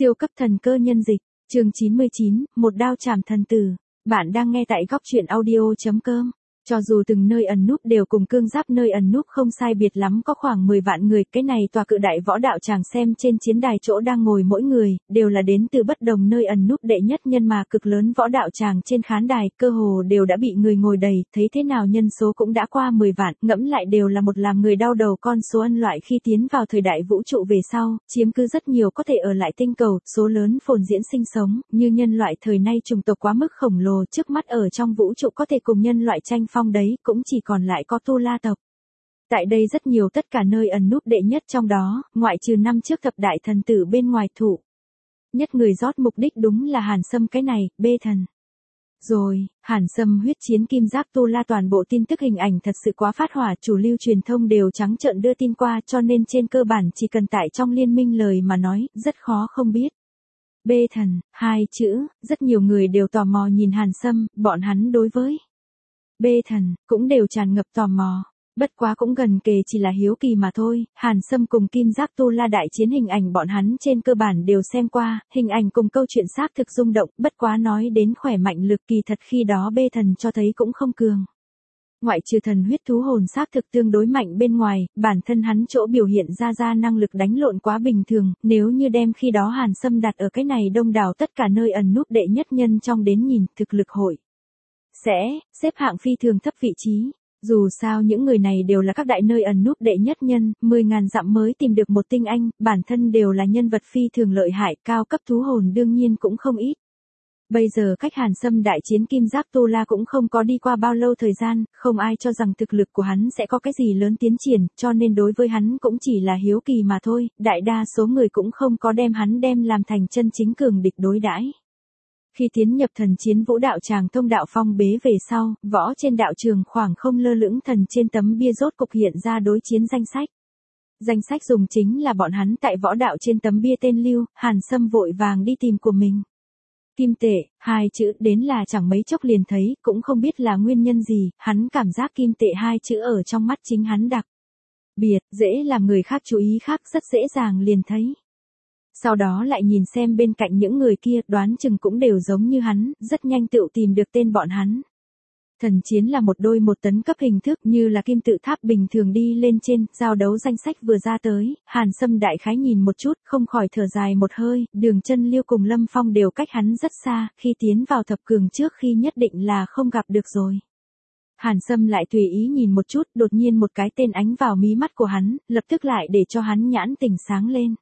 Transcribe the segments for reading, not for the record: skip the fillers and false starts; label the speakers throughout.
Speaker 1: Siêu cấp thần cơ nhân dịch, chương 99, một đao chảm thần tử. Bạn đang nghe tại góc truyện audio.com. Cho dù từng nơi ẩn núp đều cùng cương giáp nơi ẩn núp không sai biệt lắm có khoảng 10 vạn người, cái này tòa cự đại võ đạo tràng xem trên chiến đài chỗ đang ngồi mỗi người, đều là đến từ bất đồng nơi ẩn núp đệ nhất nhân mà cực lớn võ đạo tràng trên khán đài, cơ hồ đều đã bị người ngồi đầy, thấy thế nào nhân số cũng đã qua 10 vạn, ngẫm lại đều là một làm người đau đầu con số ân loại khi tiến vào thời đại vũ trụ về sau, chiếm cứ rất nhiều có thể ở lại tinh cầu, số lớn phồn diễn sinh sống, như nhân loại thời nay chủng tộc quá mức khổng lồ trước mắt ở trong vũ trụ có thể cùng nhân loại tranh phong đấy, cũng chỉ còn lại có Tu La tộc. Tại đây rất nhiều tất cả nơi ẩn núp đệ nhất trong đó, ngoại trừ năm trước thập đại thần tử bên ngoài thủ. Nhất người rót mục đích đúng là Hàn Sâm cái này, bê thần. Rồi, Hàn Sâm huyết chiến kim giác Tu La toàn bộ tin tức hình ảnh thật sự quá phát hỏa, chủ lưu truyền thông đều trắng trợn đưa tin qua, cho nên trên cơ bản chỉ cần tại trong liên minh lời mà nói, rất khó không biết. Bê thần, hai chữ, rất nhiều người đều tò mò nhìn Hàn Sâm, bọn hắn đối với bê thần, cũng đều tràn ngập tò mò. Bất quá cũng gần kề chỉ là hiếu kỳ mà thôi, Hàn Sâm cùng Kim Giác Tu La đại chiến hình ảnh bọn hắn trên cơ bản đều xem qua, hình ảnh cùng câu chuyện xác thực rung động, bất quá nói đến khỏe mạnh lực kỳ thật khi đó bê thần cho thấy cũng không cường. Ngoại trừ thần huyết thú hồn xác thực tương đối mạnh bên ngoài, bản thân hắn chỗ biểu hiện ra năng lực đánh lộn quá bình thường, nếu như đem khi đó Hàn Sâm đặt ở cái này đông đảo tất cả nơi ẩn núp đệ nhất nhân trong đến nhìn, thực lực hội sẽ xếp hạng phi thường thấp vị trí. Dù sao những người này đều là các đại nơi ẩn núp đệ nhất nhân, 10.000 dặm mới tìm được một tinh anh, bản thân đều là nhân vật phi thường lợi hại, cao cấp thú hồn đương nhiên cũng không ít. Bây giờ cách Hàn Sâm đại chiến Kim Giác Tu La cũng không có đi qua bao lâu thời gian, không ai cho rằng thực lực của hắn sẽ có cái gì lớn tiến triển, cho nên đối với hắn cũng chỉ là hiếu kỳ mà thôi, đại đa số người cũng không có đem hắn làm thành chân chính cường địch đối đãi. Khi tiến nhập thần chiến vũ đạo tràng thông đạo phong bế về sau, võ trên đạo trường khoảng không lơ lửng thần trên tấm bia rốt cục hiện ra đối chiến danh sách. Danh sách dùng chính là bọn hắn tại võ đạo trên tấm bia tên lưu, Hàn Sâm vội vàng đi tìm của mình. Kim tệ, hai chữ đến là chẳng mấy chốc liền thấy, cũng không biết là nguyên nhân gì, hắn cảm giác kim tệ hai chữ ở trong mắt chính hắn đặc biệt, dễ làm người khác chú ý khác, rất dễ dàng liền thấy. Sau đó lại nhìn xem bên cạnh những người kia, đoán chừng cũng đều giống như hắn, rất nhanh tự tìm được tên bọn hắn. Thần chiến là một đôi một tấn cấp hình thức như là kim tự tháp bình thường đi lên trên, giao đấu danh sách vừa ra tới, Hàn Sâm đại khái nhìn một chút, không khỏi thở dài một hơi, Đường Chân Liêu cùng Lâm Phong đều cách hắn rất xa, khi tiến vào thập cường trước khi nhất định là không gặp được rồi. Hàn Sâm lại tùy ý nhìn một chút, đột nhiên một cái tên ánh vào mí mắt của hắn, lập tức lại để cho hắn nhãn tỉnh sáng lên.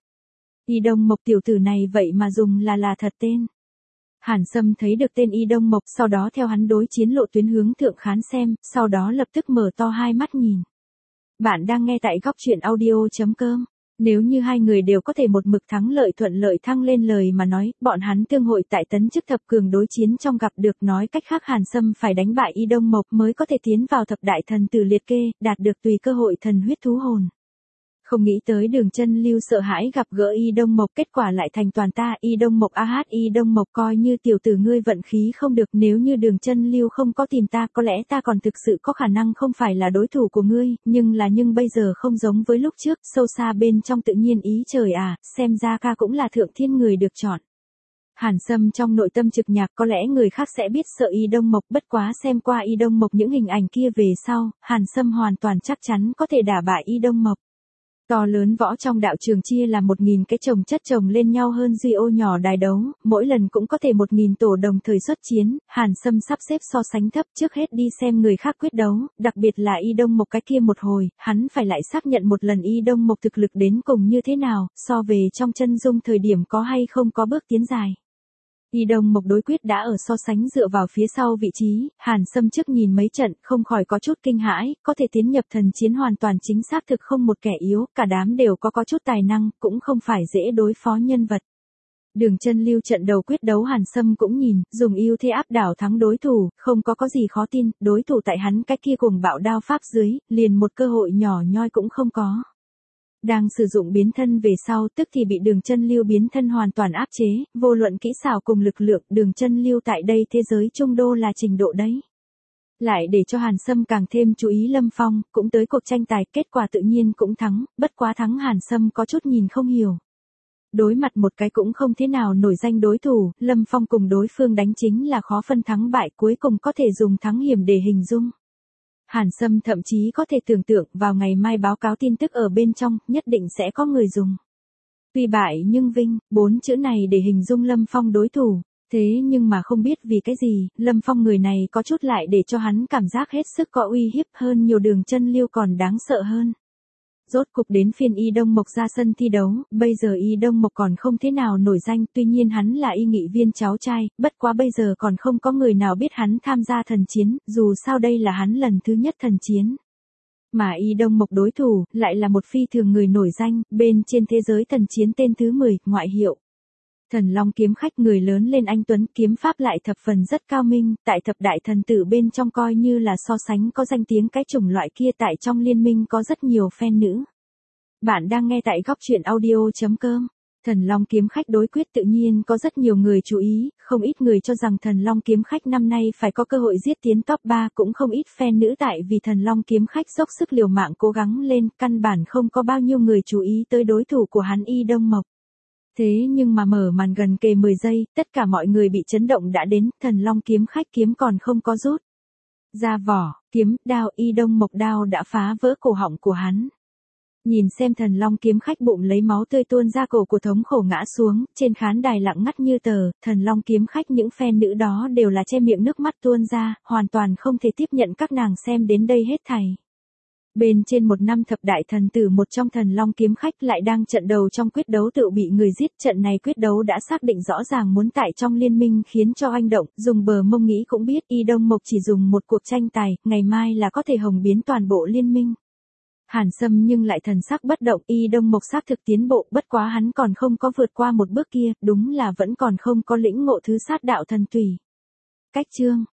Speaker 1: Y Đông Mộc tiểu tử này vậy mà dùng là thật tên. Hàn Sâm thấy được tên Y Đông Mộc, sau đó theo hắn đối chiến lộ tuyến hướng thượng khán xem, sau đó lập tức mở to hai mắt nhìn. Bạn đang nghe tại góc truyện audio.com. Nếu như hai người đều có thể một mực thắng lợi thuận lợi thăng lên lời mà nói, bọn hắn tương hội tại tấn chức thập cường đối chiến trong gặp được, nói cách khác Hàn Sâm phải đánh bại Y Đông Mộc mới có thể tiến vào thập đại thần tử liệt kê, đạt được tùy cơ hội thần huyết thú hồn. Không nghĩ tới Đường Chân Lưu sợ hãi gặp gỡ Y Đông Mộc, kết quả lại thành toàn ta, Y Đông Mộc Y Đông Mộc coi như tiểu tử ngươi vận khí không được, nếu như Đường Chân Lưu không có tìm ta, có lẽ ta còn thực sự có khả năng không phải là đối thủ của ngươi, nhưng bây giờ không giống với lúc trước, sâu xa bên trong tự nhiên ý trời à, xem ra ca cũng là thượng thiên người được chọn. Hàn Sâm trong nội tâm trực nhạc, có lẽ người khác sẽ biết sợ Y Đông Mộc, bất quá xem qua Y Đông Mộc những hình ảnh kia về sau, Hàn Sâm hoàn toàn chắc chắn có thể đả bại Y Đông Mộc. To lớn võ trong đạo trường chia là 1.000 cái chồng chất chồng lên nhau hơn duy ô nhỏ đài đấu, mỗi lần cũng có thể 1.000 tổ đồng thời xuất chiến, Hàn Sâm sắp xếp so sánh thấp, trước hết đi xem người khác quyết đấu, đặc biệt là Y Đông Mộc cái kia một hồi, hắn phải lại xác nhận một lần Y Đông Mộc thực lực đến cùng như thế nào, so về trong chân dung thời điểm có hay không có bước tiến dài. Y Đông Mộc đối quyết đã ở so sánh dựa vào phía sau vị trí, Hàn Sâm trước nhìn mấy trận, không khỏi có chút kinh hãi, có thể tiến nhập thần chiến hoàn toàn chính xác thực không một kẻ yếu, cả đám đều có chút tài năng, cũng không phải dễ đối phó nhân vật. Đường Chân Lưu trận đầu quyết đấu Hàn Sâm cũng nhìn, dùng ưu thế áp đảo thắng đối thủ, không có gì khó tin, đối thủ tại hắn cái kia cùng bạo đao pháp dưới, liền một cơ hội nhỏ nhoi cũng không có. Đang sử dụng biến thân về sau, tức thì bị Đường Chân Lưu biến thân hoàn toàn áp chế, vô luận kỹ xảo cùng lực lượng, Đường Chân Lưu tại đây thế giới trung đô là trình độ đấy. Lại để cho Hàn Sâm càng thêm chú ý Lâm Phong, cũng tới cuộc tranh tài, kết quả tự nhiên cũng thắng, bất quá thắng Hàn Sâm có chút nhìn không hiểu. Đối mặt một cái cũng không thế nào nổi danh đối thủ, Lâm Phong cùng đối phương đánh chính là khó phân thắng bại, cuối cùng có thể dùng thắng hiểm để hình dung. Hàn Sâm thậm chí có thể tưởng tượng vào ngày mai báo cáo tin tức ở bên trong, nhất định sẽ có người dùng. Tuy bại nhưng vinh, 4 chữ này để hình dung Lâm Phong đối thủ. Thế nhưng mà không biết vì cái gì, Lâm Phong người này có chút lại để cho hắn cảm giác hết sức có uy hiếp hơn nhiều Đường Chân Liêu còn đáng sợ hơn. Rốt cục đến phiên Y Đông Mộc ra sân thi đấu, bây giờ Y Đông Mộc còn không thế nào nổi danh, tuy nhiên hắn là Y Nghị Viên cháu trai, bất quá bây giờ còn không có người nào biết hắn tham gia thần chiến, dù sao đây là hắn lần thứ nhất thần chiến. Mà Y Đông Mộc đối thủ, lại là một phi thường người nổi danh, bên trên thế giới thần chiến tên thứ 10, ngoại hiệu. Thần Long kiếm khách, người lớn lên anh tuấn, kiếm pháp lại thập phần rất cao minh, tại thập đại thần tử bên trong coi như là so sánh có danh tiếng cái chủng loại kia, tại trong liên minh có rất nhiều fan nữ. Bạn đang nghe tại góc truyện audio.com. Thần Long kiếm khách đối quyết tự nhiên có rất nhiều người chú ý, không ít người cho rằng Thần Long kiếm khách năm nay phải có cơ hội giết tiến top 3, cũng không ít fan nữ tại vì Thần Long kiếm khách dốc sức liều mạng cố gắng lên, căn bản không có bao nhiêu người chú ý tới đối thủ của hắn Y Đông Mộc. Thế nhưng mà mở màn gần kề 10 giây, tất cả mọi người bị chấn động đã đến, Thần Long kiếm khách kiếm còn không có rút ra vỏ, kiếm, đao, Y Đông Mộc đao đã phá vỡ cổ họng của hắn. Nhìn xem Thần Long kiếm khách bụng lấy máu tươi tuôn ra cổ của thống khổ ngã xuống, trên khán đài lặng ngắt như tờ, Thần Long kiếm khách những fan nữ đó đều là che miệng nước mắt tuôn ra, hoàn toàn không thể tiếp nhận các nàng xem đến đây hết thảy. Bên trên một năm thập đại thần tử, một trong Thần Long kiếm khách lại đang trận đầu trong quyết đấu tự bị người giết, trận này quyết đấu đã xác định rõ ràng muốn tại trong liên minh khiến cho oanh động, dùng bờ mông nghĩ cũng biết Y Đông Mộc chỉ dùng một cuộc tranh tài, ngày mai là có thể hồng biến toàn bộ liên minh. Hàn Sâm nhưng lại thần sắc bất động, Y Đông Mộc xác thực tiến bộ, bất quá hắn còn không có vượt qua một bước kia, đúng là vẫn còn không có lĩnh ngộ thứ sát đạo thần tùy. Cách chương